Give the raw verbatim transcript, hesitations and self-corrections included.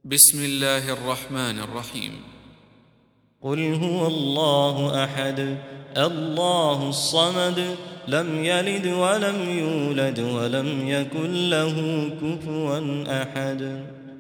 بسم الله الرحمن الرحيم. قل هو الله أحد الله الصمد لم يلد ولم يولد ولم يكن له كفوا أحد.